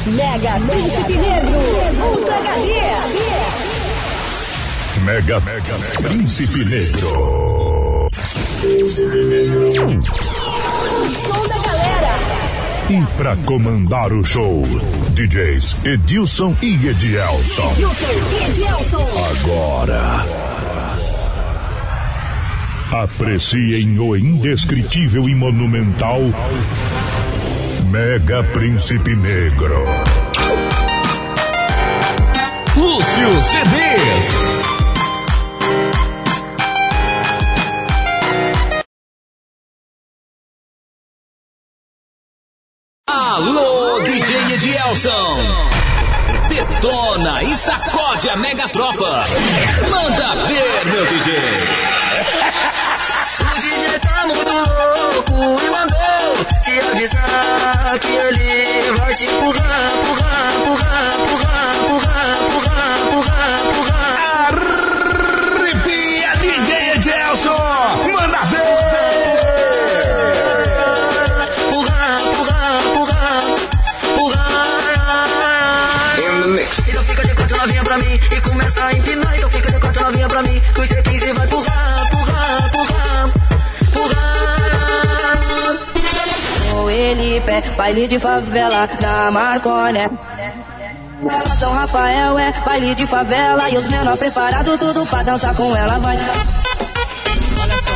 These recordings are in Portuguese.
Mega Príncipe Negro, Ultra HD. Mega Príncipe Negro. Som da galera. E pra comandar o show, DJs Edilson e Edielson. Agora, apreciem o indescritível e monumental Mega Príncipe Negro. Lúcio CDs. Alô, DJ Edielson. Detona e sacode a mega tropa. Manda ver, meu DJ. O DJ tá muito louco e mandou te avisar que ele vai te empurrar. Arrepia, DJ Edielson. Manda ver. Então fica de quatro novinha pra mim e começa a empinar. Então fica de quatro novinha pra mim que o G15 vai empurrar. Com ele, pé, baile de favela na Marconé. São Rafael é baile de favela e os menor preparados tudo pra dançar com ela, vai. Olha só.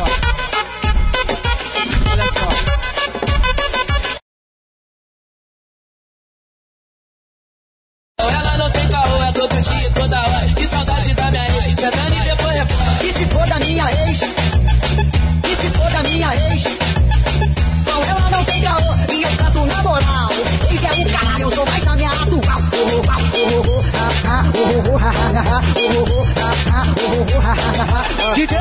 Ela não tem caô, é todo dia, toda hora. Que saudade da minha ex, sentando e depois repara. E se for da minha ex? Bom, ela não tem caô e eu canto na moral. Ex é o caralho, eu sou mais na minha atual. DJ!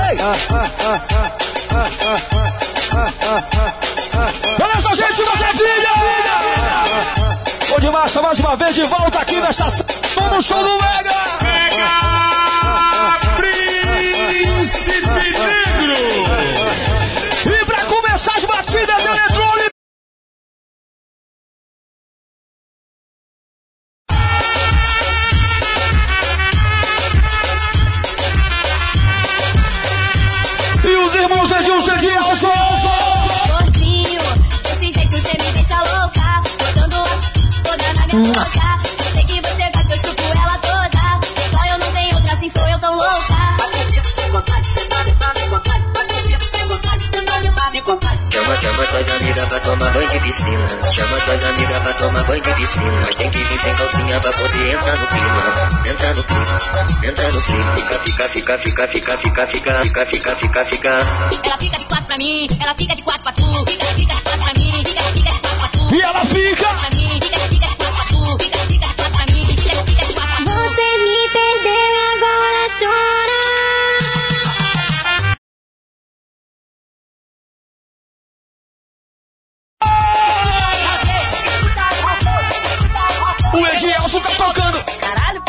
Olha só, gente, uma Brasília! Bom demais, mais uma vez de volta aqui na estação do show do Mega Príncipe Negro! E pra começar as batidas eletrônicas, e os irmãos Edilson e Edielson. Gordinho, desse jeito você me deixa louca. Botando toda na minha boca. Eu sei que você gosta, eu chupo ela toda. Só eu não tenho outra, assim sou eu tão louca. Chama suas amigas pra tomar banho de piscina. Chama suas amigas pra tomar banho de piscina. Mas tem que vir sem calcinha pra poder entrar no clima. Entra no clima. Fica. Ela fica de quatro pra mim, ela fica de quatro pra tu. Fica de quatro pra mim, fica de quatro pra tu. E ela fica pra mim, fica de quatro pra tu. Fica de quatro pra mim, fica de quatro pra tu. Você me perdeu e agora chora. o Edielson tá tocando. Caralho.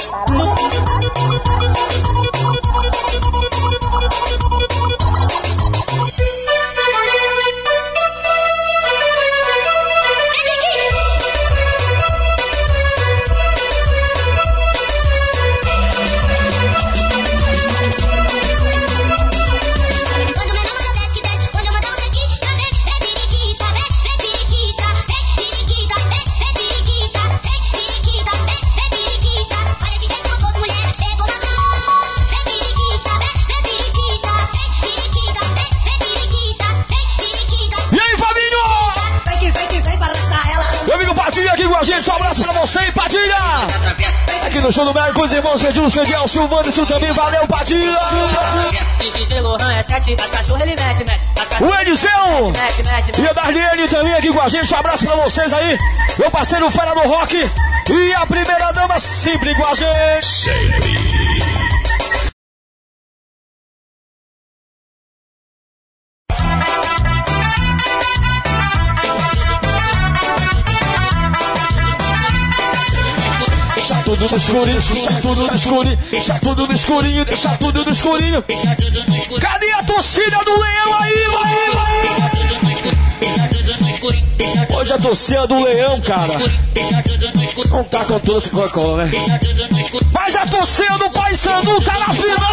A gente, um abraço pra você e Padilha! Aqui no show do Mega com os irmãos Edilson, Edielson, o Wanderson também, valeu Padilha! O Ediceu e a Darlene também aqui com a gente, um abraço pra vocês aí, meu parceiro Fera do Rock e a primeira dama sempre com a gente! Sempre! tudo no escurinho, deixa tudo no escurinho, deixa tudo no escurinho, deixa tudo no escurinho. Cadê a torcida do Leão aí, Hoje a torcida do Leão, cara, não tá com toda essa Coca-Cola, né? Mas a torcida do Paysandu tá na final!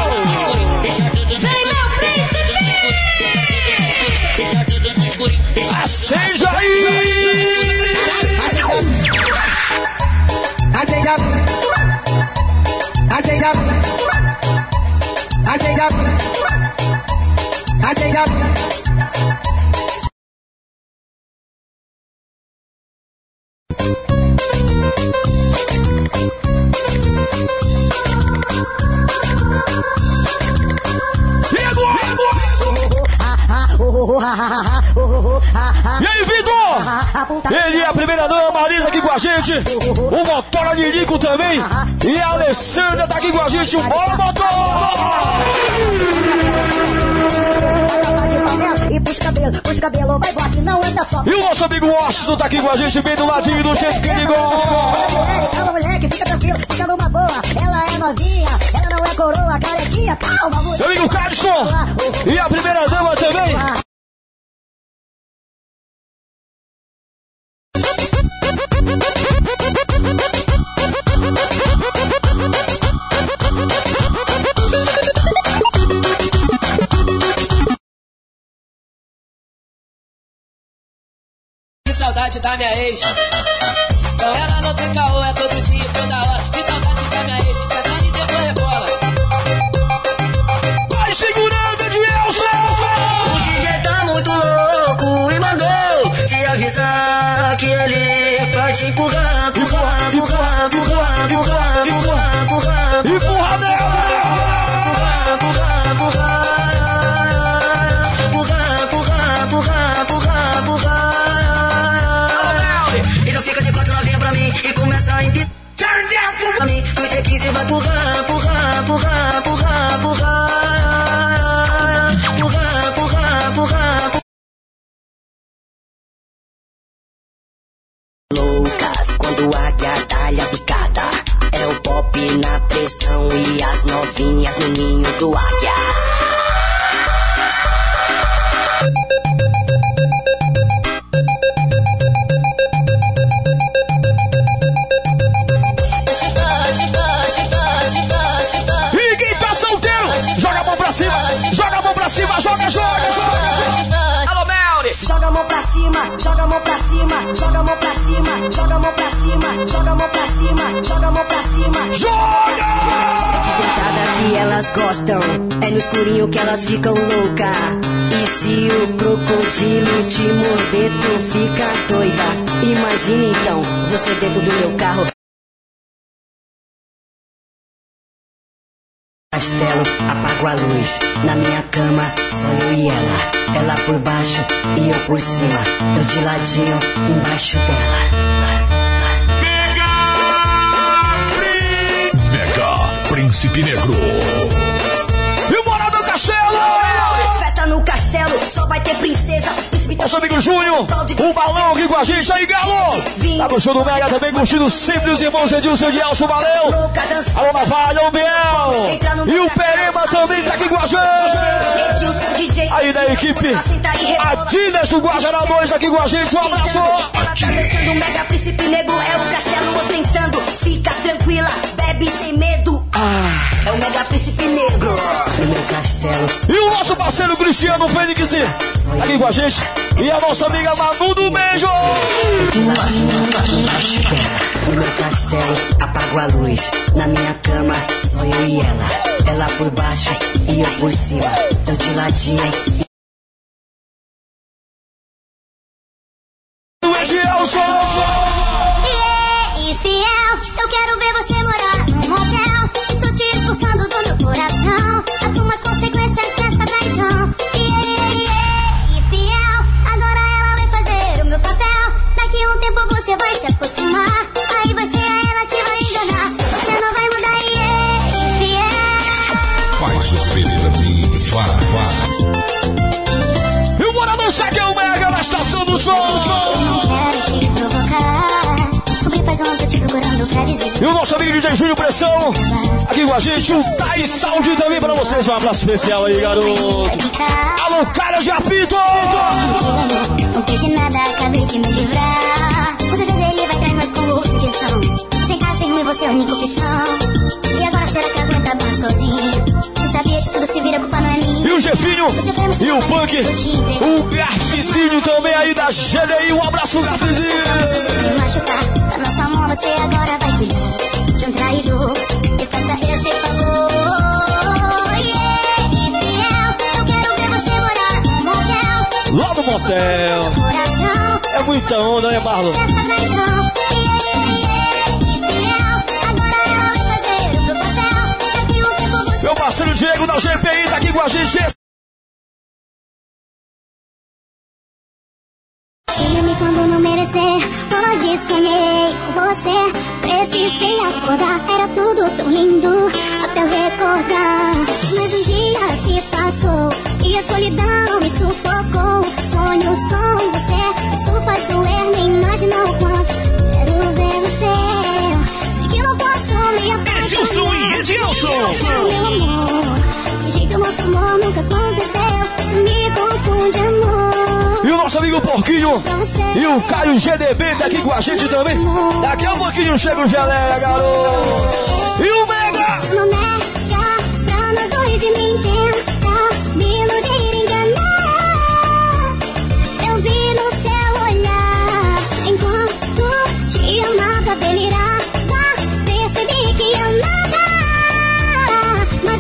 Vem, meu príncipe! Acende aí! Acende up! Acende up! Acende up! Acende up! E aí, Vitor? Ele é a primeira dama, Marisa aqui com a gente. O Motora de Nico também. E a Alessandra tá aqui com a gente. Bora, Motora! E puxa o cabelo, vai voar que não anda só. E o nosso amigo Washington tá aqui com a gente, bem do ladinho, do jeito que ele gosta. Calma, moleque, fica tranquilo, fica numa boa. Ela é novinha, ela não é coroa, carequinha. Calma, moleque. Meu amigo Cadson. E a primeira dama também. Que saudade da minha ex. Então ela não tem caô, é todo dia e toda hora. Que saudade da minha ex, sentando e depois rebola. Vai segurando, Edilson! O DJ tá muito louco e mandou te avisar que ele vai te empurrar, empurrar, empurrar, empurrar, empurrar, empurrar, empurrar, Empurra nela! empurrar, empurrar, então fica de quatro novinha pra mim e começa a empinar pra mim. No C15 vai empurrar, empurrar, empurrar, empurrar, empurrar, empurrar, empurrar, empurrar. Loucas, quando a guiadalha picada é o pop na pressão e as novinhas no ninho do águia. E quem tá solteiro, joga a mão pra cima, joga a mão pra cima, joga, joga, joga. Alô, Melly! Joga a mão pra cima, joga a mão pra cima, joga a mão pra cima, joga a mão pra cima, joga a mão pra cima, joga a mão pra cima. Joga! De dentada que elas gostam, é no escurinho que elas ficam louca. E se o crocodilo te morder, tu fica doida. Imagina então, você dentro do meu carro. Castelo, apago a luz. Na minha cama, só eu e ela. Ela por baixo e eu por cima. Eu de ladinho, embaixo dela. Mega Príncipe Negro. E bora no castelo! Festa no castelo, só vai ter princesa. Nosso amigo Júnior, o balão aqui com a gente aí, Galo! Tá no show do Mega também, curtindo sempre os irmãos Edilson e Elson, valeu! Alô, Navalha, o Biel! E o Perema também tá aqui com a gente! Aí da equipe, Adidas do Guajará 2 aqui com a gente, um abraço! Tá dançando o Mega Príncipe Negro, é o castelo ostentando. Fica tranquila, bebe sem medo. É o Mega Príncipe Negro no meu castelo. E o nosso parceiro Cristiano Fênix tá aqui com a gente. E a nossa amiga Manu do Beijo. No meu castelo, apago a luz. Na minha cama, só eu e ela. Ela por baixo e eu por cima. Eu de ladinho. O Edilson. Infiel, eu quero ver você morar num motel. Estou te expulsando do meu coração. Assuma as consequências dessa traição. Infiel, agora ela vai fazer o meu papel. Daqui a um tempo você vai se aproximar. Aí vai ser ela que vai enganar. Você não vai mudar, infiel. Faz o filho pra mim, faz. E o Bora Dançar que é o Mega na estação do som. Quero te provocar. E o nosso amigo DJ Júnior Pressão, aqui com a gente, o Thais Saúde também pra vocês. Um abraço especial aí, garoto. Alô, cara de apito! Não pedi nada, acabei de me livrar. Com certeza ele vai trair mais com opção. Sem casa, sem ruim, você é a única opção. E agora será que aguenta bem sozinho? Você sabia de tudo, se vira, culpa não é minha. E o Jefinho, e o Punk, o Garfizinho também aí da GDI. Um abraço, Garfizinho! Me machucar, da nossa mão você agora vai cuidar de um traidor. E faça esse favor. Eu quero ver você morar no motel. Lá no motel. É muita onda, né, Marlon? Meu parceiro Diego da GPI tá aqui com a gente. Diga-me quando não merecer. Hoje sonhei com você. Precisei acordar. Era tudo tão lindo até eu recordar. Mas um dia se passou e a solidão me sufocou. Sonhos com você, isso faz doer. Nem imagina o quanto quero ver você. Sei que não posso me apaixonar. Edilson e Edilson. Meu amor, do jeito nosso amor nunca aconteceu. Isso me confunde, amor. E o nosso amigo Porquinho e o Caio GDB tá aqui com a gente também. Daqui a pouquinho chega o Geleia, garoto. E o Mega! Não nega pra nós dois e me tenta me iludir, enganar. Eu vi no seu olhar enquanto te amava, delirava. Percebi que amava, mas a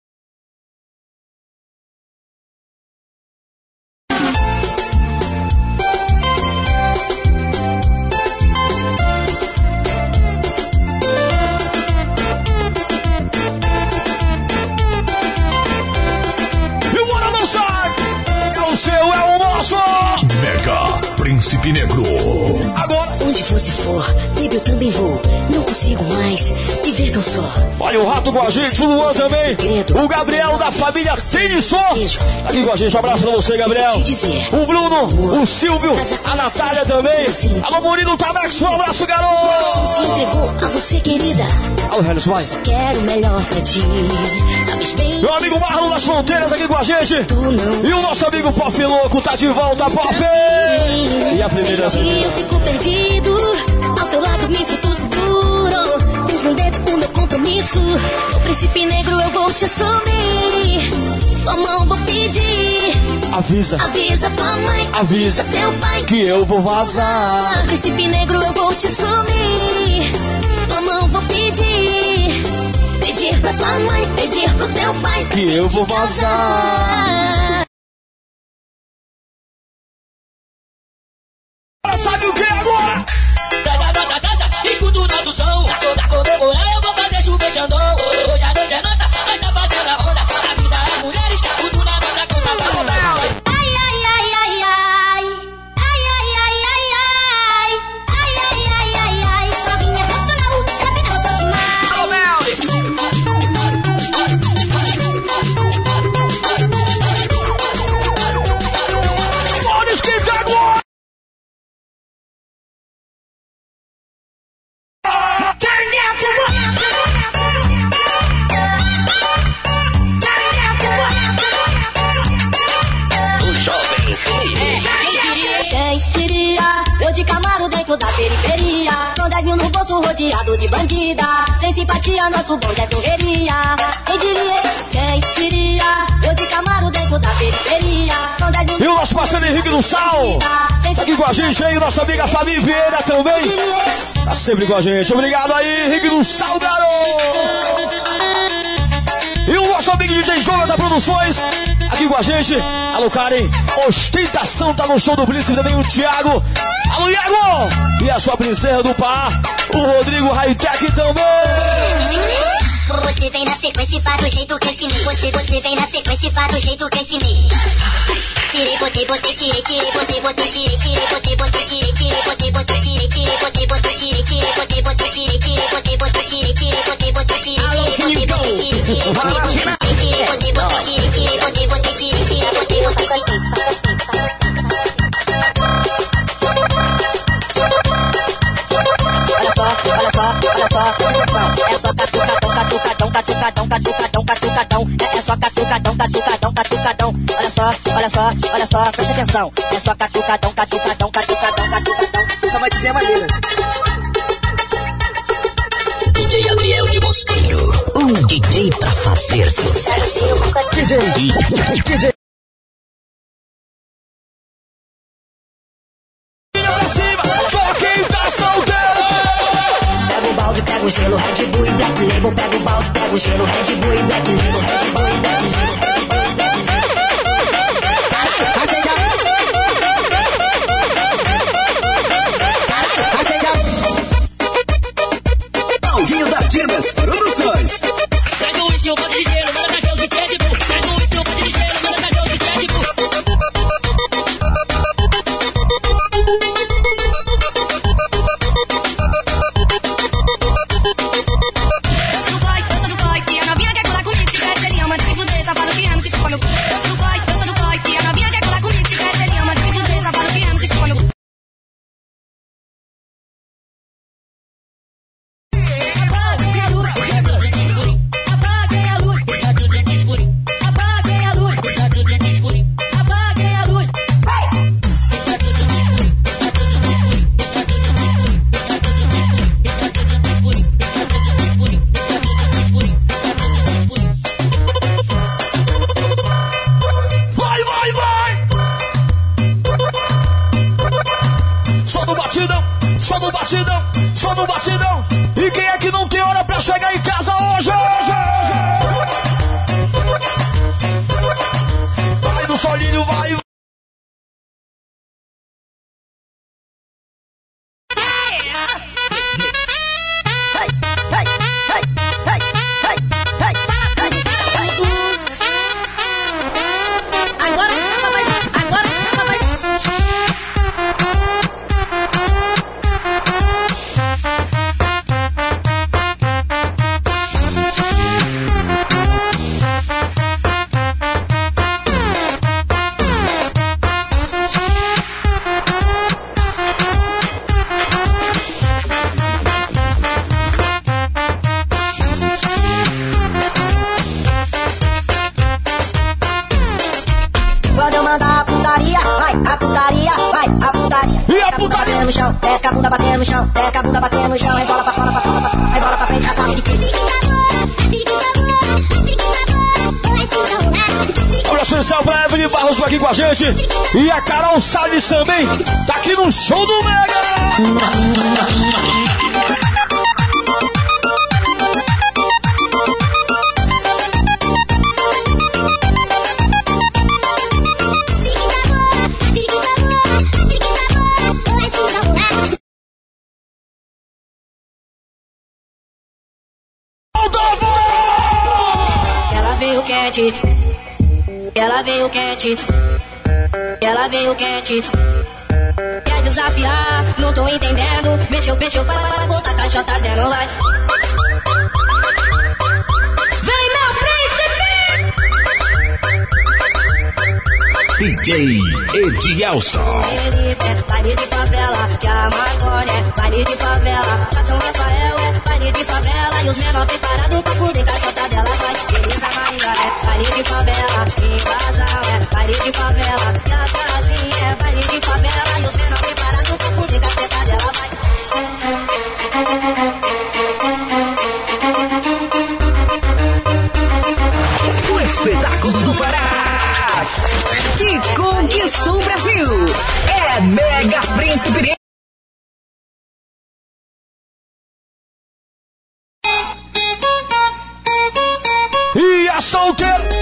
Príncipe Negro. Agora, onde você for, baby, eu também vou. Não consigo mais viver tão só. olha o Rato com a gente, o Luan também. O Gabriel da família Sinison aqui com a gente. Um abraço pra você, Gabriel. O Bruno, o Silvio, a Natália também. Alô, Murilo Tamex, um abraço, garoto. Se entregou a você, querida. Alô, Hellis, vai. Só quero o melhor pra ti. Sabes bem. Meu amigo Marlon das Fronteiras aqui com a gente. E o nosso amigo Pof Louco tá de volta, Pof. E a primeira vez. Eu fico perdido. Ao teu lado me sinto seguro. Desde um dedo o meu compromisso. O príncipe negro eu vou te assumir. Tua mão vou pedir. Avisa tua mãe. Avisa teu pai que eu vou vazar. Príncipe negro eu vou te assumir. Tua mão vou pedir. Pedir pra tua mãe, pedir pro teu pai que eu vou vazar. Sabe o que agora? Escuta o nosso som. Pra comemorar eu vou fazer chover Xandão. Hoje a noite é nossa, nós tá fazendo a onda. Avisa as mulheres que tudo na nossa conta vai rodar. Ai, ai, ai, ai, ai. Ai, ai, ai, ai, ai. Ai, ai, ai, ai, ai. Só vinha profissional, ela vem na próxima. Bora esquentar agora! Eu de Camaro dentro da periferia, com 10 mil no bolso rodeado de bandida. Sem simpatia, nosso bonde é correria. Quem diria, eu de Camaro dentro da periferia, com 10 mil. E o nosso parceiro Henrique do Sal aqui com a gente aí, nossa amiga Fabi Vieira também tá sempre com a gente. Obrigado aí, Henrique do Sal, garoto. E o nosso amigo DJ Jonathan Produções aqui com a gente. Alô, Karen, ostentação tá no show do Príncipe também, o Thiago. Alô, Iago! E a sua princesa do Pará, o Rodrigo Hightech também. Você vem na sequência para do jeito que ensinei. Você vem na sequência para do jeito que ensinei. Tirei, botei, tirei, tirei, botei, tirei, tirei, botei, tirei, tirei, botei, tirei, tirei, botei, tirei, tirei, botei, tirei, tirei, botei, tirei, tirei, botei, tirei, tirei, botei, tirei, tirei, botei, tirei, tirei, botei, tirei, tirei, botei, olha só, atenção. É só catucadão, catucadão, catucadão, catucadão, catucadão. É só catucadão, catucadão, catucadão. Olha só, presta atenção. É só catucadão, catucadão, catucadão, catucadão. Essa batidinha é maneira. DJ Adriel de Mosquinho, um DJ pra fazer sucesso. DJ. Só quem tá solteiro. Pega o balde, pega o gelo, Red Bull e Black Label. Pega o balde, pega o gelo, Red Bull e Black Label. Red Bull e Black Gelo, Red Bull e Black Gelo. Paulinho da Dinas Produções. Traz o uísque, um pote de gelo, manda trazer os de Red Bull. Traz o uísque, um pote de gelo, manda trazer os de Red Bull. Dança do boy, que a novinha quer colar comigo. Se quer ser linha, manda se fuder, só fala o piano, se chupa no cu. Dança do boy, que a novinha quer colar comigo. Se quer ser linha, manda se fuder, só fala o piano, se chupa no cu. Apaguem a luz, deixa tudo aqui escurinho. Apaguem a luz, deixa tudo aqui escurinho. Apaguem a luz, deixa tudo aqui escurinho. Deixa tudo aqui escurinho. Deixa tudo aqui escurinho. Deixa tudo aqui escurinho. Deixa tudo aqui escurinho. Deixa tudo aqui escurinho. Deixa tudo aqui escurinho. Vai! Só no batidão, só no batidão, só no batidão. E quem é que não tem hora pra chegar em casa hoje? Vai no solinho, vai. Agora chama mais, agora chama mais. Quando eu mandar a putaria, vai, a putaria, vai, a putaria. E a putaria? No chão, desce a bunda batendo no chão, desce a bunda batendo no chão, rebola pra fora, pra fora, pra fora, rebola pra frente, ataque de quê? Abraço especial pra Evelyn Barros aqui com a gente. E a Carol Salles também. Tá aqui no show do Mega. Ela veio quente, ela veio quente, ela veio quente. Quer desafiar, não tô entendendo. Mexeu, vai, volta a caixota dentro, vai. Vem, meu príncipe! DJ Edielson. Baile de favela, que a Marconi é baile de favela. A São Rafael é baile de favela. E os menores preparados pra fuder caixota dela, vai. Beleza Maria é baile de favela. Invasão é baile de favela. E a casinha é baile de favela. E os menores preparados pra fuder caixota dela, vai. O espetáculo do Pará, que conquistou o Brasil, é Mega Príncipe. E a solteira.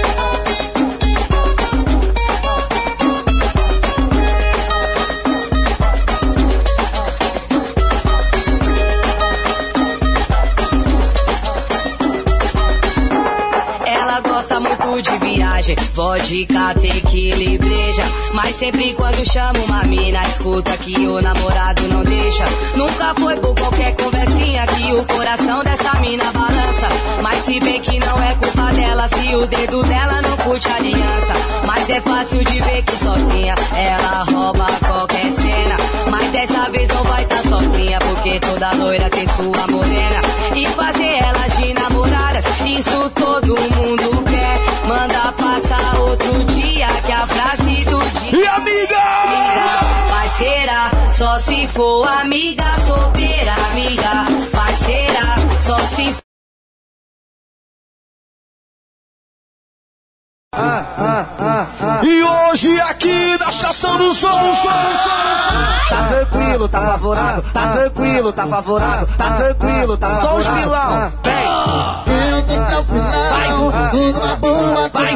Ela gosta muito de viagem, vodka, tequila e breja. Mas sempre quando chama uma mina, escuta que o namorado não deixa. Nunca foi por qualquer conversinha que o coração dessa mina balança. Mas se bem que não é culpa dela, se o dedo dela não curte a aliança. Mas é fácil de ver que sozinha ela rouba qualquer cena. Mas dessa dessa vez não vai tá sozinha, porque toda loira tem sua morena. E fazer elas de namoradas, isso todo mundo quer. Manda passar outro dia, que a frase do dia. E amiga! Parceira, só se for amiga solteira. Amiga, parceira, só se for. E hoje aqui na Estação do Som. Tá tranquilo, tá favorável. Tá tranquilo, tá favorável. Tá tranquilo, tá favorável. Só os vilão, vem. Eu tô tranquilão. Vai, numa boa, vai.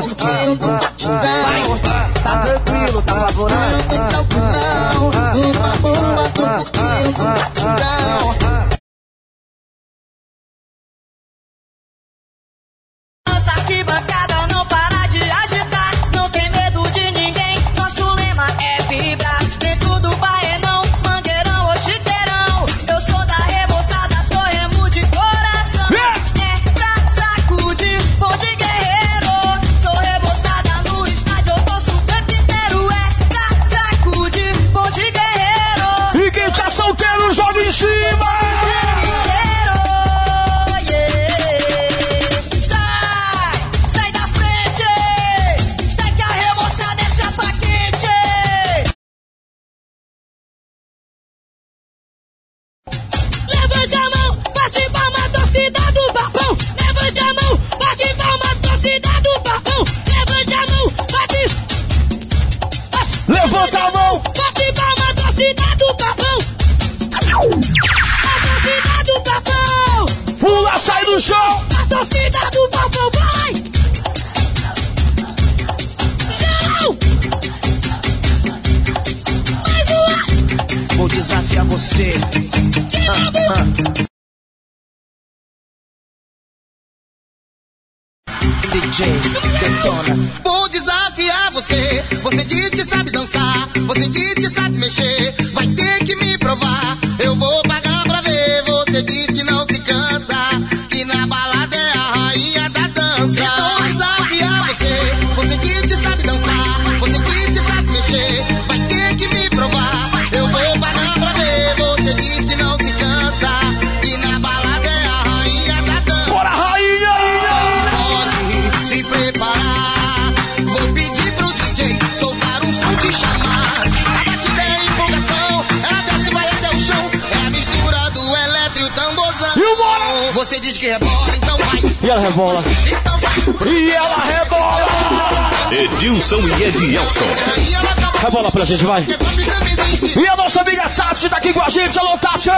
Tá tranquilo, tá favorável. Eu tô tranquilão. Numa boa, tô curtindo batidão. Nossa arquibancada não para de agitar, não tem medo de ninguém, nosso lema é vibrar. Dentro do Baenão, Mangueirão ou Chiqueirão, eu sou da rebolsada, sou remo de coração. É pra sacudir, bom de guerreiro, sou rebolsada no estádio, eu posso o tempo inteiro. É pra sacudir, bom de guerreiro. E quem tá solteiro, joga em cima! Levante a mão, bate palma, torcida do Papão. Levante a mão, bate palma, torcida do Papão. Levante a mão, bate. Levanta a mão, bate palma, torcida do Papão. A torcida do Papão. Pula, sai do chão. A torcida do Papão, vai. Chão. Mais uma. Vou desafiar você. DJ Detona. Vou desafiar você. Você diz que sabe dançar, você diz que sabe mexer. Vai ter que me provar, eu vou pagar pra ver. Você diz que não se cansa, que na balada é a rainha da dança. Vou desafiar você. Você diz que sabe dançar, você diz que sabe mexer. Vai ter que me provar, eu vou pagar pra ver. Você diz que não se cansa, que na balada é a rainha da dança. Bora, rainha! Pode se preparar, vou pedir pro DJ soltar um som de chamar. A batida é empolgação, ela desce e vai até o chão. É a mistura do eletro e o tamborzão. E o bora! Você diz que rebola, então vai. E ela rebola. Então vai. E ela rebola! Edilson e Edielson. Rebola pra gente, vai. E a nossa amiga Tati tá aqui com a gente. Alô, Tati!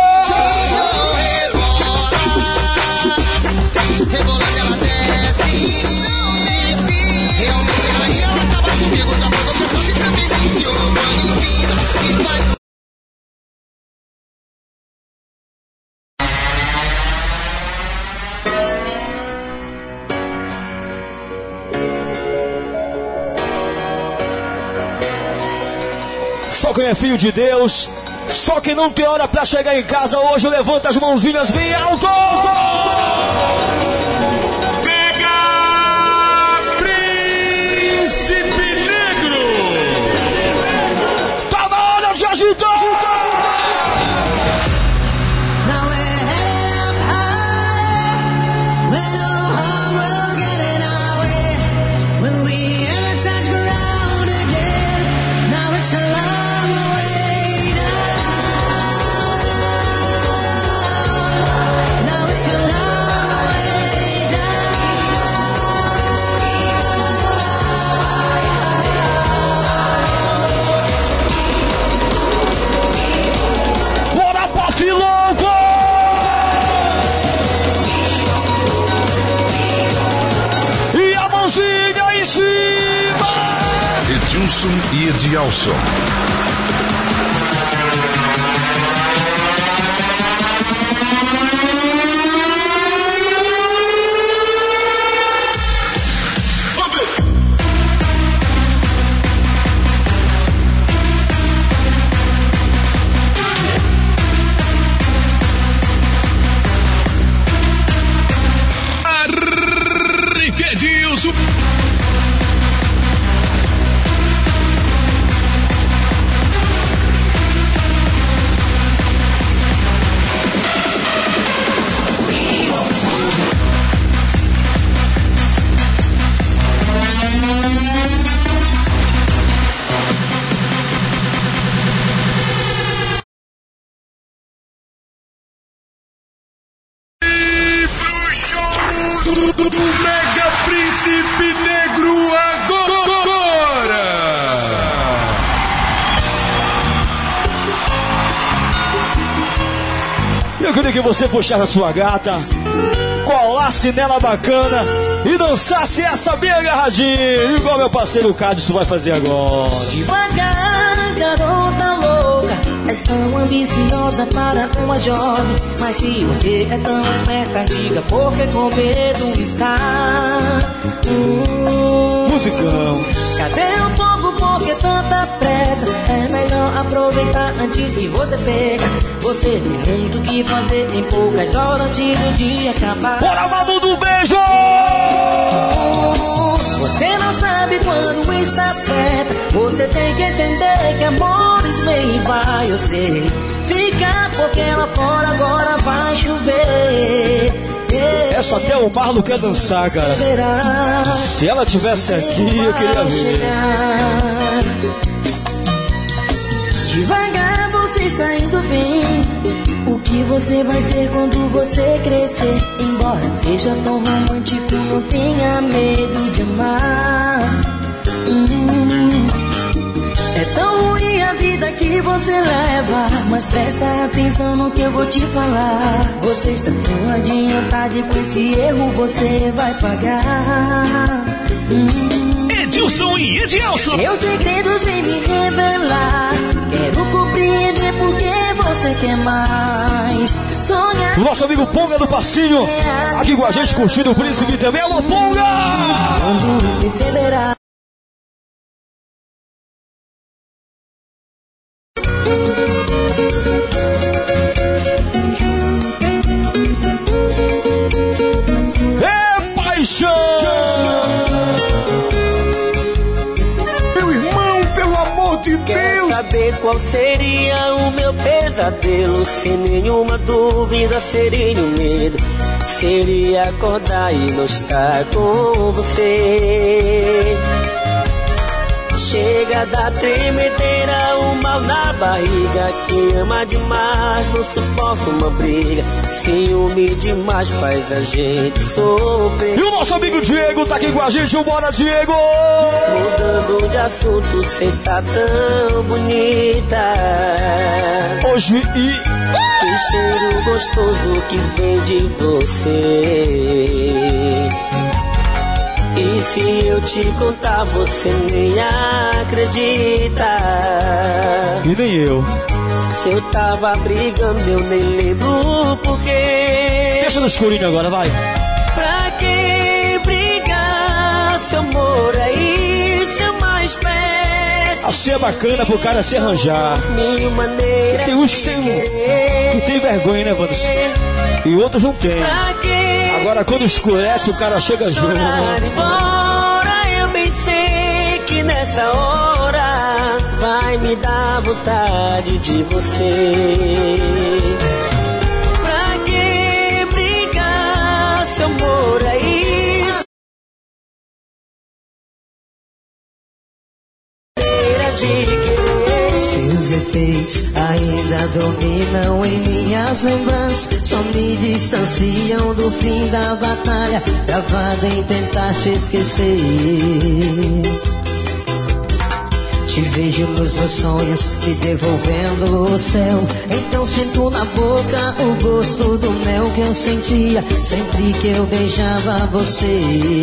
Rebolando ela desce. Realmente aí ela tava comigo. Já falou que eu sou vitamina. E eu não vou enfim. E vai. Só quem é filho de Deus, só quem não tem hora pra chegar em casa hoje, levanta as mãozinhas bem alto! Mega Príncipe Negro. Tá na hora de agitar! Edilson e Edielson. Edilson. Mega Príncipe Negro agora! Eu queria que você puxasse a sua gata, colasse nela bacana e dançasse essa bem agarradinha, igual meu parceiro Cádio vai fazer agora. Devagar, garota louca, és tão ambiciosa para uma jovem. Mas se você é tão esperta, diga porque com medo está. Musicão. Cadê o fogo, porque tanta pressa? É melhor aproveitar antes que você pega. Você tem muito o que fazer em poucas horas antes do dia acabar. Bora, Manu do beijo! Você não sabe quando está certa. Você tem que entender que amores vem e vai. Eu sei, fica porque lá fora agora vai chover. Essa até o Marlon quer dançar, cara. Se ela tivesse aqui, eu queria ver. Devagar você está indo bem. O que você vai ser quando você crescer? Embora seja tão romântico, não tenha medo de amar. É tão ruim a vida que você leva, mas presta atenção no que eu vou te falar. Você está tão adiantado e com esse erro você vai pagar. Edilson e Edilson. Seus segredos vêm me revelar. Quero compreender porque você quer mais. Sonhar. O nosso amigo Ponga do Passinho, aqui com a gente curtindo o Príncipe também. Alô, Ponga! Quando perceberá. Quero saber qual seria o meu pesadelo. Sem nenhuma dúvida seria um medo. Seria acordar e não estar com você. Chega da tremedeira, o mal na barriga. Quem ama demais não suporta uma briga. Ciúme demais faz a gente sofrer. E o nosso amigo Diego tá aqui com a gente. Bora, Diego! Mudando de assunto, cê tá tão bonita. Hoje que cheiro gostoso que vem de você. E se eu te contar, você nem acredita. E nem eu. Se eu tava brigando, eu nem lembro porquê. Deixa no escurinho agora, vai. Pra que brigar? Se amor é isso, é mais perto. Assim é bacana pro cara se arranjar. Mil maneiras. Tem uns que tem vergonha, né, Wanderson? E outros não tem. Agora quando escurece o cara chega junto. Embora, eu bem sei que nessa hora vai me dar vontade de você. Pra que brigar? Se amor é isso. De querer. Seus efeitos ainda dominam em minhas lembranças. Só me distanciam do fim da batalha, travado em tentar te esquecer. Te vejo nos meus sonhos, me devolvendo o céu. Então sinto na boca o gosto do mel que eu sentia sempre que eu beijava você.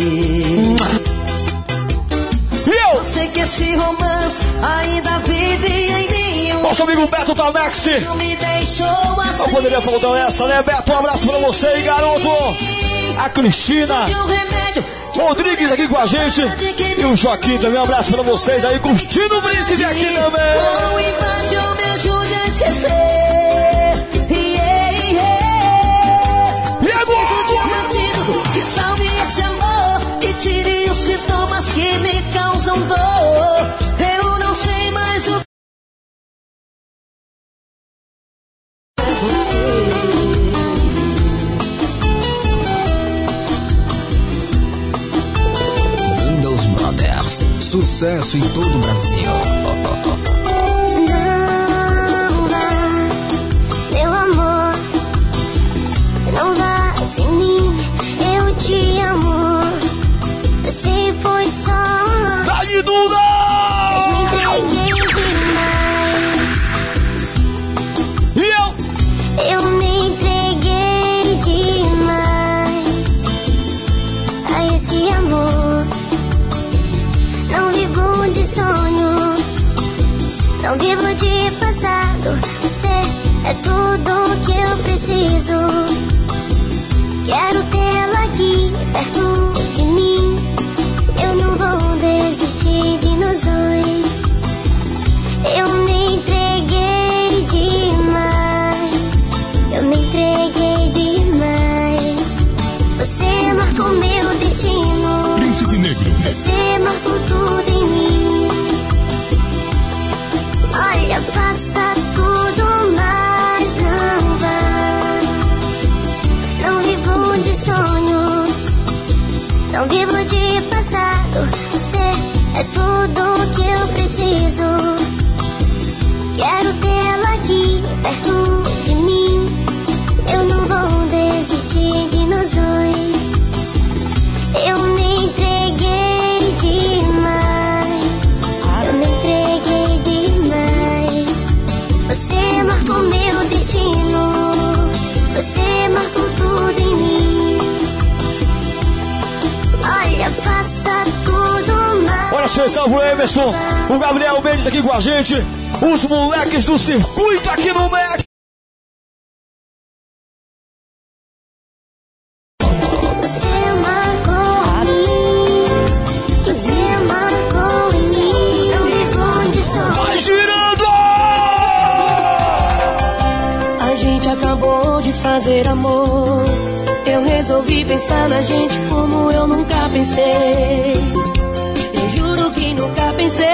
Eu sei que esse romance ainda vive em mim. Nosso amigo Beto Tamex não me deixou assim. Não poderia faltar essa, né, Beto? Um abraço pra você aí, garoto. A Cristina Rodrigues aqui com a gente. E o Joaquim também. Um abraço pra vocês aí, curtindo o Príncipe aqui também. Não invade, eu me ajude a esquecer. Preciso de um antídoto que salve esse amor, que tire os sintomas que me causam dor. Eu não sei mais o que é você. Windows Brothers, sucesso em todo o Brasil. Não vá, meu amor, não vá sem mim. Eu te amo é tudo que eu preciso. Quero tê-la aqui perto de mim. Eu não vou desistir de nós dois. Eu me entreguei demais. Eu me entreguei demais. Você marcou meu destino. Príncipe Negro. Você marcou tudo em mim. Olha, faça tudo, mas não vá. Não vivo de sonhos, não vivo de passado. Você é tudo que eu preciso. Quero tê-la aqui perto de mim. Eu não vou desistir de nós dois. Eu me entreguei demais. Eu me entreguei demais. Você marcou meu destino. Você marcou tudo em mim. Olha, faça tudo mais. Olha só, salve o Emerson, o Gabriel Mendes aqui com a gente. Os moleques do circuito aqui no MEC. Acabou de fazer amor. Eu resolvi pensar na gente como eu nunca pensei. Eu juro que nunca pensei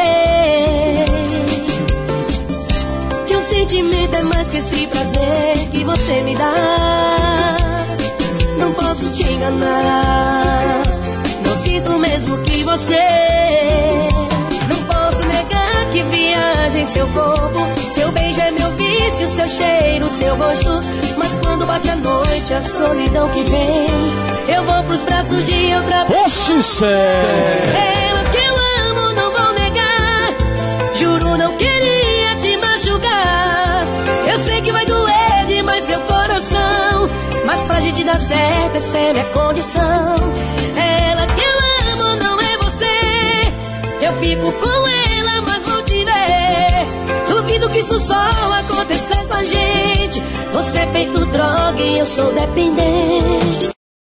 que o sentimento é mais que esse prazer que você me dá. Não posso te enganar. Não sinto mesmo que você. Não posso negar que viaja em seu corpo. Seu beijo é meu vício, seu cheiro, seu rosto. Mas quando bate a noite, a solidão que vem, eu vou pros braços de outra pessoa. Ela que eu amo, não vou negar. Juro, não queria te machucar. Eu sei que vai doer demais seu coração, mas pra gente dar certo, essa é minha condição. Ela que eu amo, não é você. Eu fico com ela, mas vou te ver. Duvido que isso só aconteça com a gente. Você é feito droga e eu sou dependente.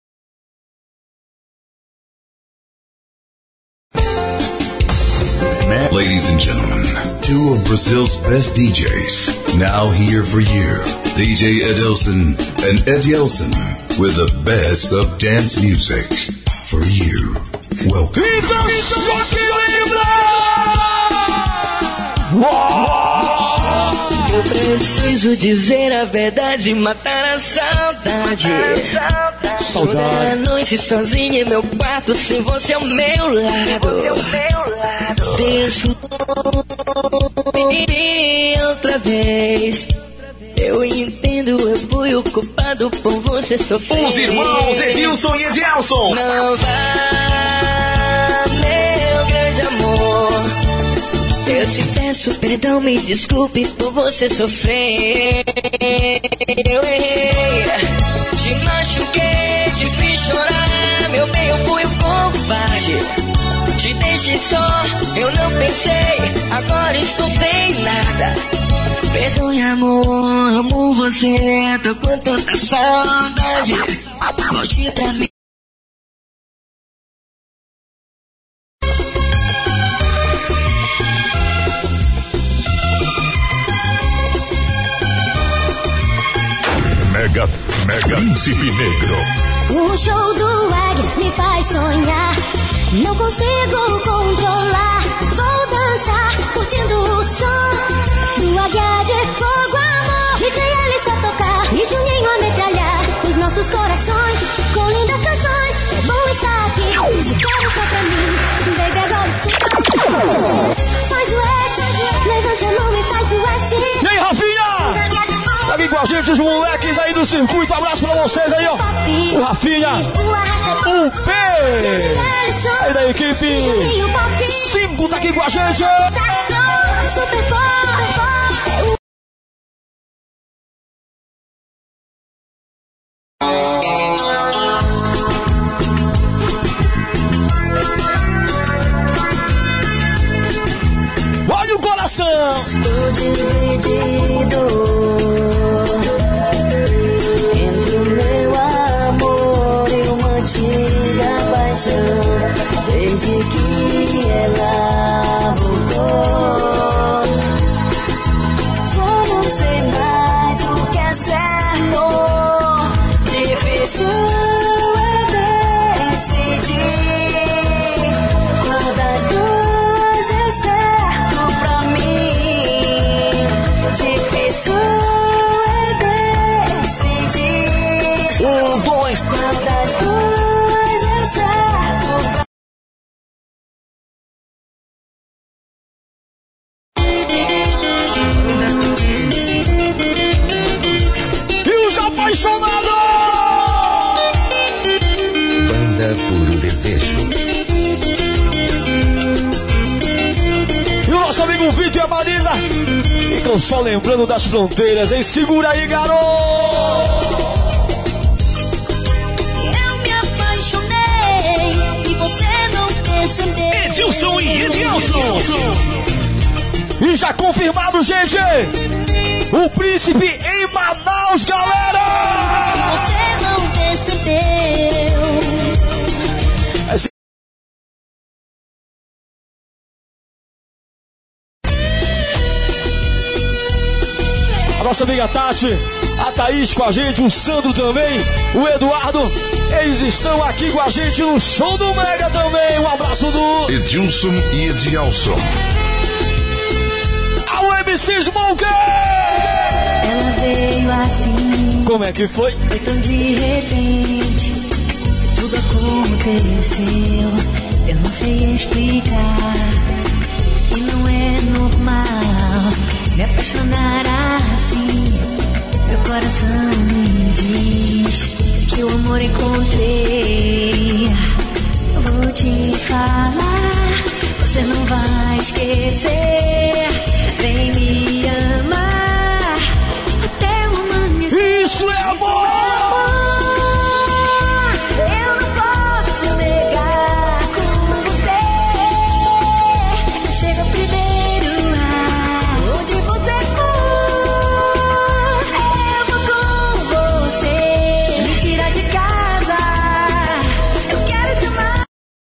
Ladies and gentlemen, two of Brazil's best DJs, now here for you. DJ Edelson and Edielson, with the best of dance music for you. Welcome. Eu preciso dizer a verdade, matar a saudade. Toda noite sozinha em meu quarto, sem você ao meu lado. Deixo pedir outra vez. Eu entendo, eu fui o culpado por você sofrer. Os irmãos Edilson e Edielson. Não vá, meu grande amor. Eu te peço perdão, me desculpe por você sofrer. Eu errei, te machuquei, te fiz chorar. Meu bem, eu fui o covarde. Te deixei só, eu não pensei. Agora estou sem nada. Perdoe, amor, amo você. Tô com tanta saudade. Volte pra mim. Mega Príncipe Negro. O show do Águia me faz sonhar. Não consigo controlar. Vou dançar, curtindo o som do Águia de Fogo, amor. DJ Alisson tocar e Juninho a metralhar os nossos corações com lindas canções. É bom estar aqui, de cara só pra mim. Baby, agora escuta. Faz o S, levante a mão e faz o S. E aí, Rafinha? Tá aqui com a gente os moleques aí do circuito. Abraço pra vocês aí, ó. O Rafinha, o P aí da equipe 5 tá aqui com a gente. Olha o coração. Estou dividido. tô só lembrando das fronteiras, hein? Segura aí, garoto! Eu me apaixonei e você não percebeu. Edilson e Edilson. E já confirmado, gente! O Príncipe em Manaus, galera! Você não percebeu. A nossa amiga Tati, a Thaís com a gente, o Sandro também, o Eduardo, eles estão aqui com a gente no show do Mega também. Um abraço do Edilson e Edilson. Ao MC Smoker! Ela veio assim. Como é que foi? Foi tão de repente, tudo aconteceu. Eu não sei explicar, e não é normal me apaixonar assim. Meu coração me diz que o amor encontrei. Eu vou te falar, você não vai esquecer. Vem me amar até o amanhecer. Isso é amor! Eu não posso negar com você. Chega primeiro lá onde você for. Eu vou com você. Me tira de casa. Eu quero te amar.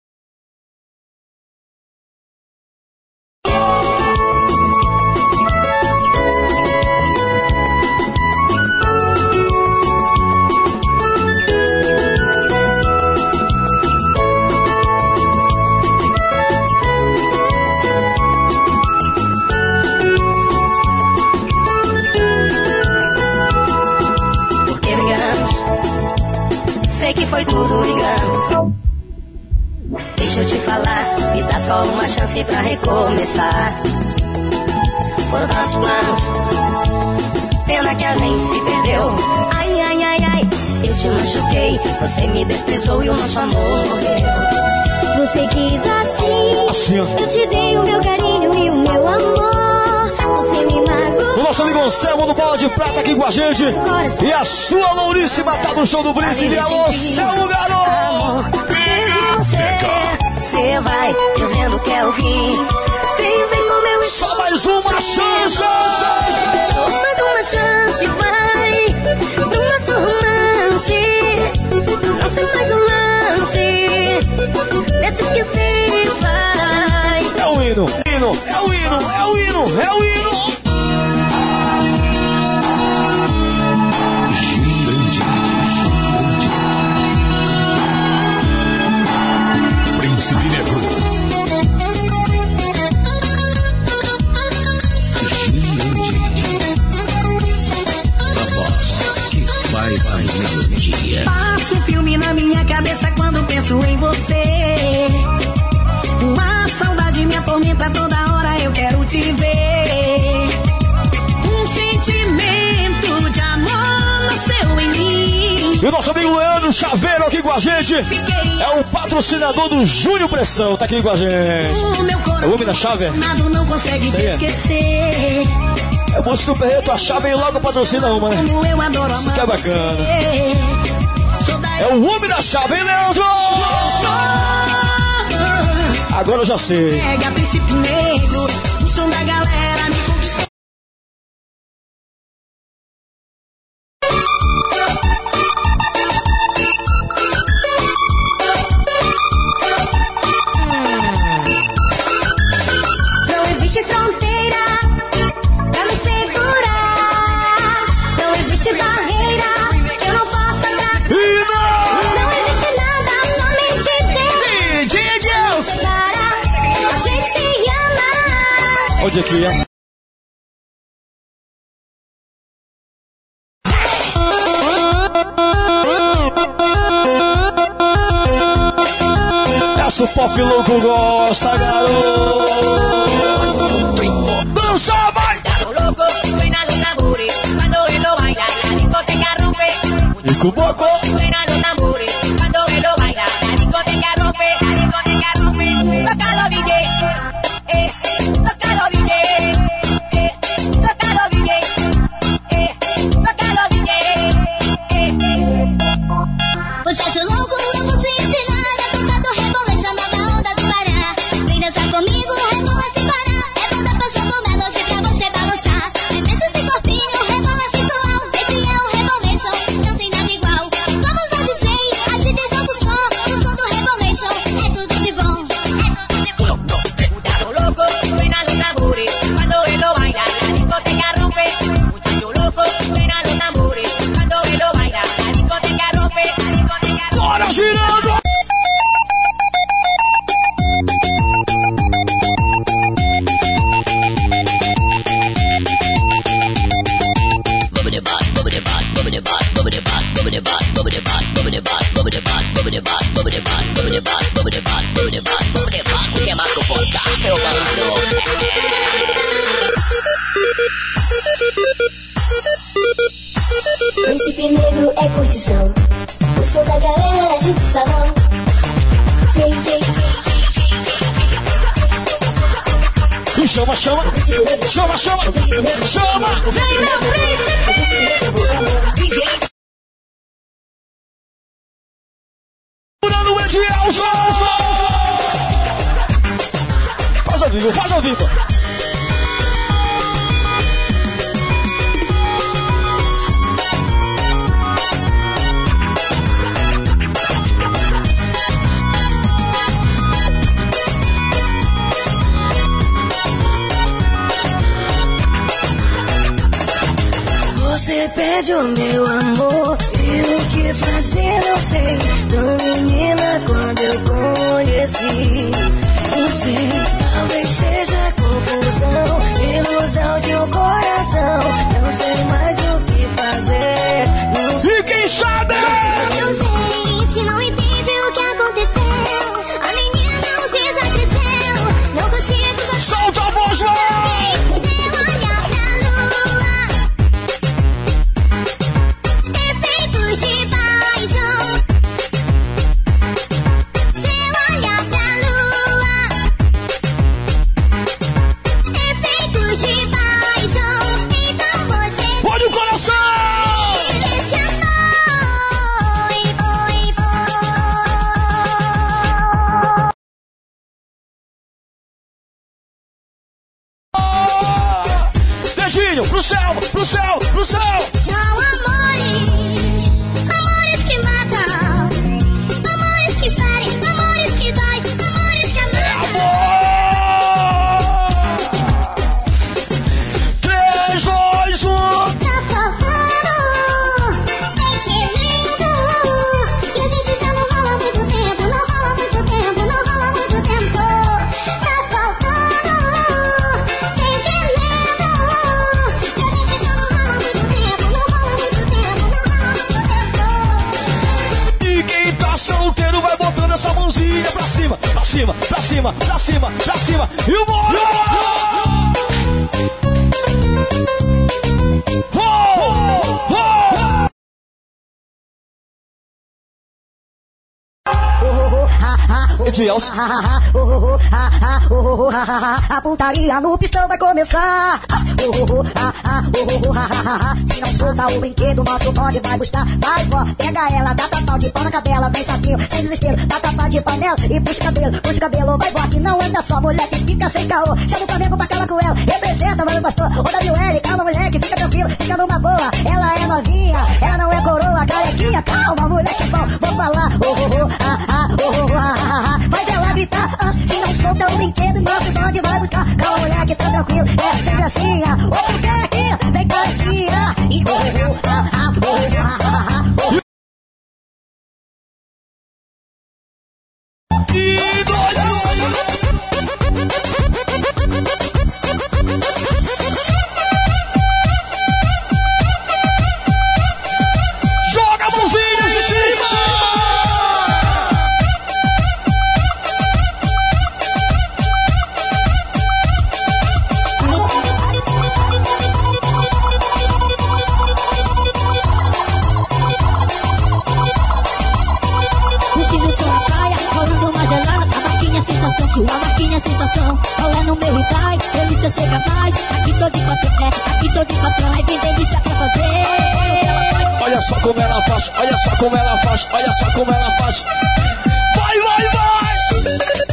Porque brigamos, sei que foi tudo engano. Deixa eu te falar, me dá só uma chance pra recomeçar. Foram tantos planos, pena que a gente se perdeu. Ai, ai, ai, ai, eu te machuquei, você me desprezou e o nosso amor morreu. Você quis assim, eu te dei o meu carinho e o meu amor. Você me magoou. O nosso amigo Anselmo do Bola de Prata aqui com a gente. E a sua Louríssima tá no show do Príncipe. Alô, Anselmo, garoto! Você vai dizendo que é o fim. Vem com meu. Só mais uma chance! Só mais uma chance, vai. Pro nosso romance. Não ser mais um lance. Desses que se vai. É o hino, é o hino, é o hino, é o hino! Príncipe Negro. A voz que faz a melodia. Passa um filme na minha cabeça quando penso em você. Uma saudade me atormenta toda hora, eu quero te ver. Um sentimento de amor nasceu em mim. E o nosso amigo Leandro Chaveiro aqui com a gente. É o patrocinador do Júnior Pressão, tá aqui com a gente. É o homem da chave. Não consegue te esquecer. É o moço do Perreto, a chave e logo patrocina uma, né? Isso que é bacana. É o homem da chave, hein, Leandro? Agora eu já sei. Pega Príncipe Negro, o som da galera me conquistou. Não existe fronteira pra me segurar. Não existe barreira que eu não possa dar. Não existe nada, somente Deus. DJ Deus. Para a gente se amar. Onde é que é? Essa o pop louco gosta, garoto. Dança, vai! E com o boco. Tócalo DJ, tócalo DJ, tócalo DJ. Porque Marco Ponta, meu mano. Príncipe Negro é curtição. O som da galera de salão. Vem, vem, vem. Chama, chama. Chama, chama. Chama. Vem, meu príncipe. Segurando o Edielson. Faz ao vivo, faz ao vivo. Você pede o meu amor e o que fazer não sei. Tão menina quando eu conheci. Não sei, talvez seja confusão, ilusão de um coração. Não sei mais o que fazer. Não sei. E quem sabe? Eu sei, se não entende o que aconteceu. A menina não se já cresceu. Não consigo gostar. Solta a voz lá! Pro céu, pro céu, pro céu! São amores, amores que matam, amores que ferem, amores que dói, amores que amatam. 3, 2, 1. Tá faltando sentimento, e a gente já não rola muito tempo, não rola muito tempo, não rola muito tempo. Tá faltando sentimento. Solteiro vai botando essa mãozinha pra cima, pra cima, pra cima, pra cima, pra cima. E o bora! Edielson. A putaria no pistão vai começar. Se não soltar o brinquedo, nosso bonde vai buscar. Vai, vó, pega ela, dá tapão de pau na cadela. Vem sapinho, sem desespero, dá tapão de panela e puxa o cabelo. Vai, vó, que não anda só, moleque, fica sem caô. Chama o Flamengo pra calar com ela, representa, mano, pastor. Ô, WL, calma, moleque, fica tranquilo, fica numa boa. Ela é novinha, ela não é coroa, carequinha. Calma, moleque, bom, vou falar. Faz ela gritar, se não solta o brinquedo, nosso bonde vai buscar. Calma, moleque, tá tranquilo, é sem gracinha. Outro pé aqui, vem carequinha. Joga a mãozinha de cima! Sua marquinha sensação, rolando no meu Itai, delícia chega mais. Aqui tô de patrão, aqui tô de patrão, é bem delícia pra fazer. Olha só como ela faz, olha só como ela faz, olha só como ela faz. Vai, vai, vai!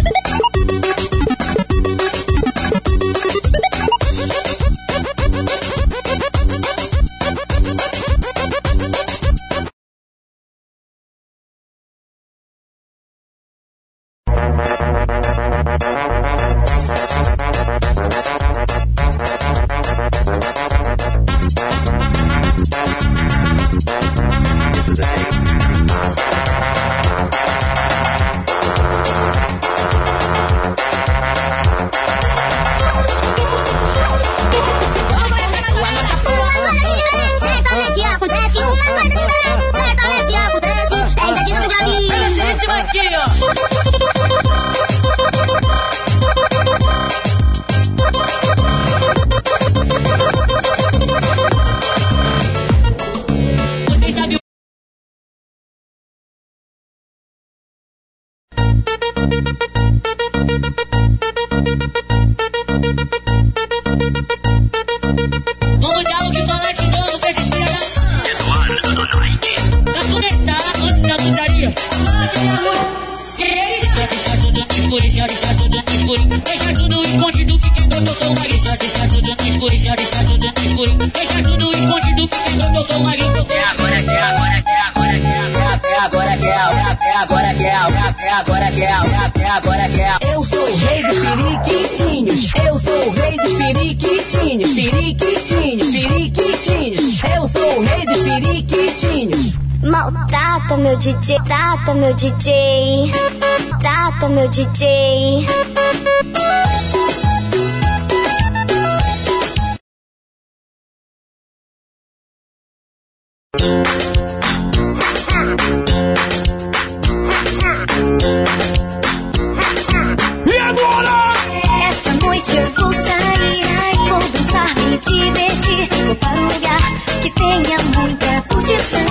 escuro, deixa tudo no escuro. Deixa tudo escondido que quem doutor vai. Deixa tudo no escuro, deixa tudo no escuro. Deixa tudo escondido que quem doutor vai. É agora, é agora, é agora, é agora, é agora, é agora, é agora, é agora, é agora, é agora. Eu sou o rei dos periquitinhos. Eu sou o rei dos periquitinhos. Periquitinhos, periquitinhos. Eu sou o rei dos periquitinhos. Maltrata meu DJ, trata meu DJ, trata meu DJ. E agora? Essa noite eu vou sair, vou dançar, me divertir. Vou para um lugar que tenha muita curtição.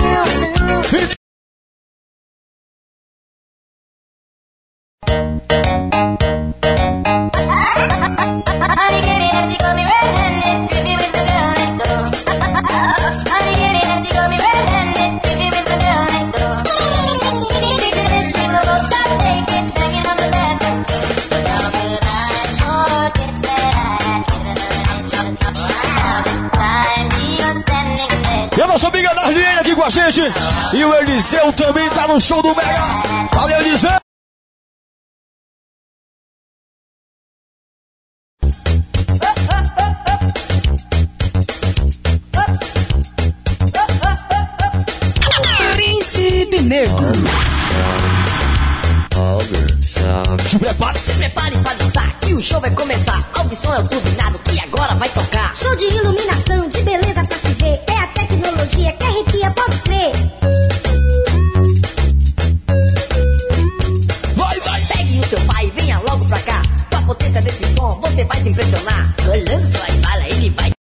E a nossa amiga Darlene aqui com a gente. E o Eliseu também tá no show do Mega. Valeu, Eliseu! Príncipe Negro. Se prepare. Se prepare pra dançar que o show vai começar. Ao som é o turbinado que agora vai tocar. Show de iluminação, de beleza pra se ver. É a tecnologia que arrepia, pode crer. Vai, vai. Pegue o seu pai e venha logo pra cá. Com a potência desse som, você vai se impressionar. Rolando suas balas, ele vai.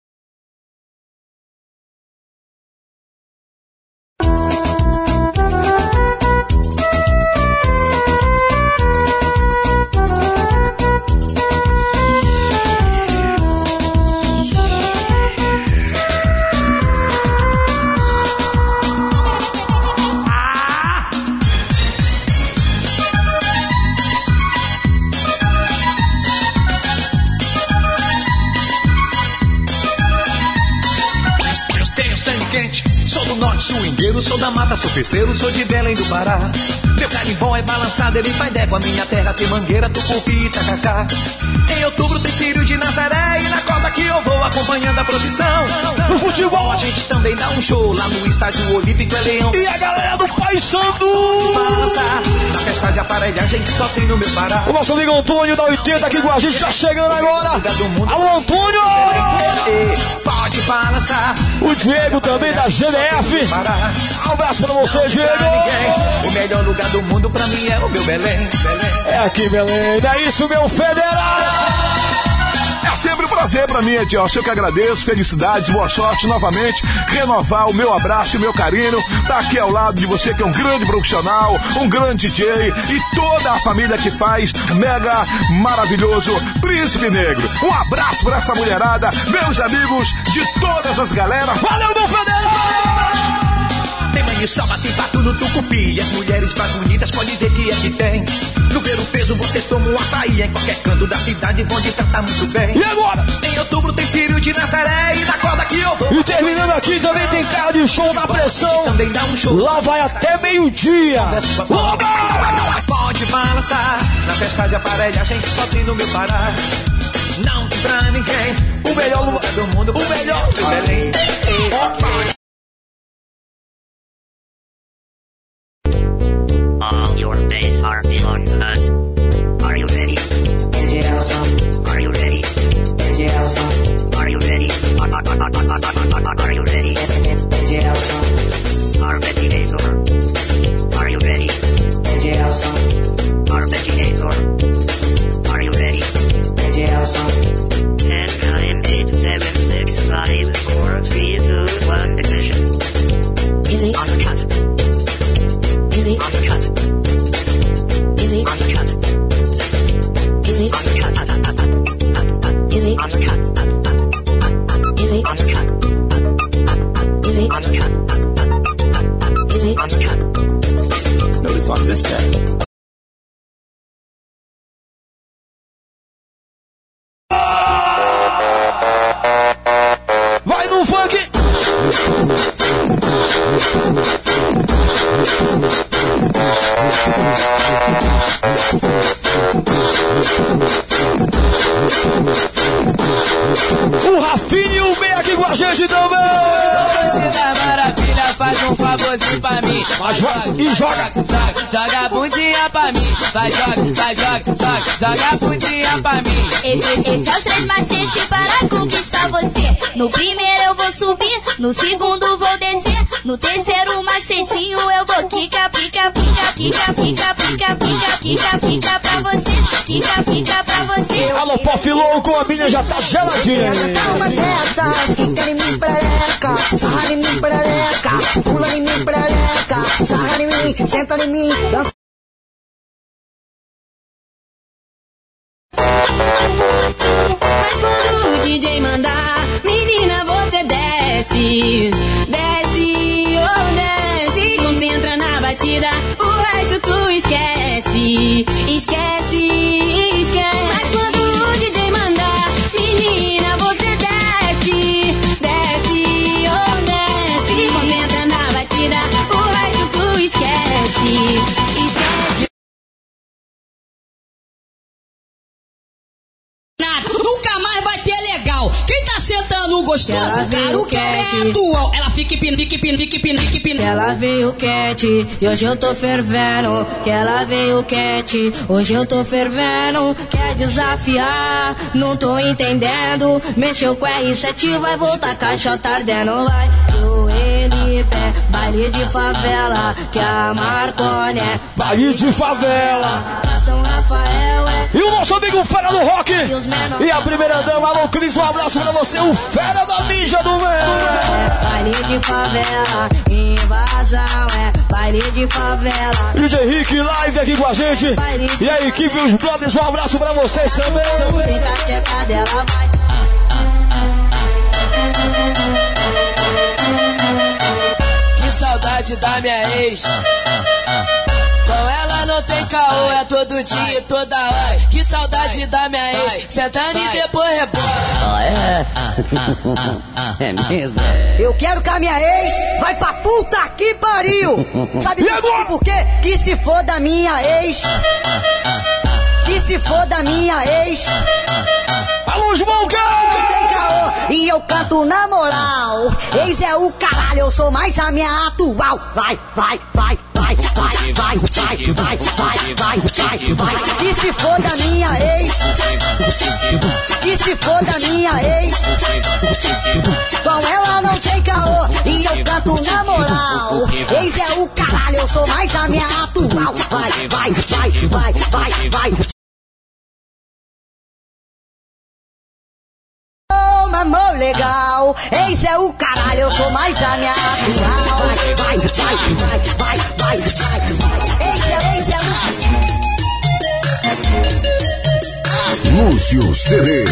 Swingueiro, sou da mata, sou festeiro, sou de Belém do Pará. Meu carimbó é balançado, ele vai der com a minha terra. Tem mangueira, tucupi e tacacá. Em outubro tem Círio de Nazaré. E na corda que eu vou acompanhando a procissão. No futebol a gente também dá um show lá no estádio Olímpico é Leão. E a galera do Pai Santo balançar. Na festa de aparelhagem só tem no meu Pará. O nosso amigo Antônio da 80 aqui com a gente, já chegando agora. Alô, Antônio! Pode balançar. O Diego também da GDF. Um abraço pra você, Diego. O melhor lugar do mundo pra mim é o meu Belém. É aqui, Belém. É isso, meu federal. É sempre um prazer pra mim, Edilson. Eu que agradeço, felicidades, boa sorte novamente. Renovar o meu abraço e o meu carinho. Tá aqui ao lado de você, que é um grande profissional, um grande DJ e toda a família que faz Mega maravilhoso Príncipe Negro. Um abraço pra essa mulherada, meus amigos de todas as galeras. Valeu, meu federal! Tem maniçoba, tem pato no tucupi. E as mulheres mais bonitas pode ver que é que tem. No ver o peso você toma um açaí. Em qualquer canto da cidade vão te tratar muito bem. E agora? Em outubro tem Círio de Nazaré. E na corda que eu vou. E terminando aqui também tem carro de show na pressão. Também dá um show. Lá vai até meio-dia. Pode balançar. Na festa de aparelhagem só tem no meu Pará. Não tem pra ninguém. O melhor lugar do mundo. O melhor. Belém. All your days are belong to us. Are you ready? Are you ready? Are you ready? Are you ready? Our betting days over. Are you ready? Our betting days over. Are you ready? 10, 9, 8, 7, 6, 5, 4, 3, 2, 1, ignition. Easy on the cut. Easy on the cut. Easy on the cut. Easy on the cut. Easy on the cut. Easy on the cut. Easy on the cut. Easy on the cut. Notice on this track. O Rafinho vem aqui com a gente também. Da maravilha, faz um favorzinho pra mim. Joga a bundinha pra mim. Vai, joga a bundinha pra mim. Esse é os 3 macetes para conquistar você. No primeiro eu vou subir, no segundo vou descer, no terceiro macetinho eu vou quica pra você. Alô, Pop Louco, a minha já tá geladinha. Uma dessas que querem me preca, sarra em mim preca, pula em mim preca, sarra em mim, senta em mim, dança. Mas quando o DJ mandar, menina, você desce, oh desce, concentra na batida, o resto tu esquece. Mas quando o DJ mandar, menina, você desce, oh desce, concentra na batida, o resto tu esquece. Nunca mais vai ter legal. Quem tá sentando gostoso, cara, o cara é atual. Ela fica pin. Ela veio quente e hoje eu tô fervendo. Que ela veio quente, hoje eu tô fervendo. Quer desafiar, não tô entendendo. Mexeu com R7, vai voltar, caixa tá ardendo. Vai pro NP, baile de favela. Que a Marconi é baile de favela. São Rafael é. E o nosso amigo Fera do Rock. E a primeira dama, alô Cris, um abraço pra você, o Fera da Ninja do Meio. Baile de favela, invasão é baile de favela. DJ Rick live aqui com a gente. E a equipe, os brothers, um abraço pra vocês também. Que saudade da minha ex. Com ela não tem caô, é todo dia e toda hora. Que saudade da minha ex, sentando e depois rebola. É mesmo? Eu quero que a minha ex vai pra puta que pariu. Sabe por quê? Que se for da minha ex. Que se for da minha ex. Alô, Smolcão! E eu canto na moral. Ex é o caralho, eu sou mais a minha atual. Vai. Que se for da minha ex. Que se for da minha ex. Com ela não tem caô. E eu canto na moral. Ex é o caralho, eu sou mais a minha atual. Vai. Amor legal, ex é o caralho, eu sou mais a minha atual. Vai. Ex é Lúcio CD.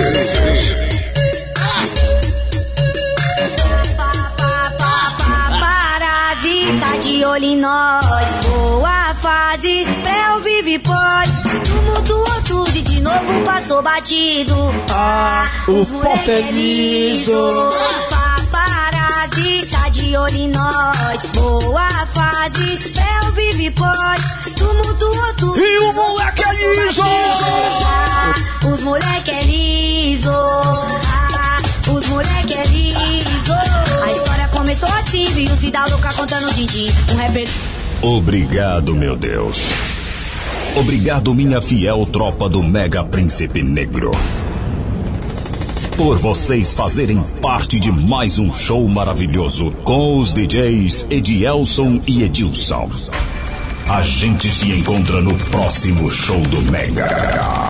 Parasita de olho em nós, boa fase, pré vive pode. Tumultuou tudo e de novo passou batido. O pop é liso. Parasita de olho em nós, boa fase, pré vive pode. Tumultuou tudo e o moleque é liso. Os moleque é liso. Os moleque é liso. A história começou assim, viu se dá louca contando din-din. Rapper. Obrigado, meu Deus. Obrigado, minha fiel tropa do Mega Príncipe Negro. Por vocês fazerem parte de mais um show maravilhoso com os DJs Edielson e Edilson. A gente se encontra no próximo show do Mega.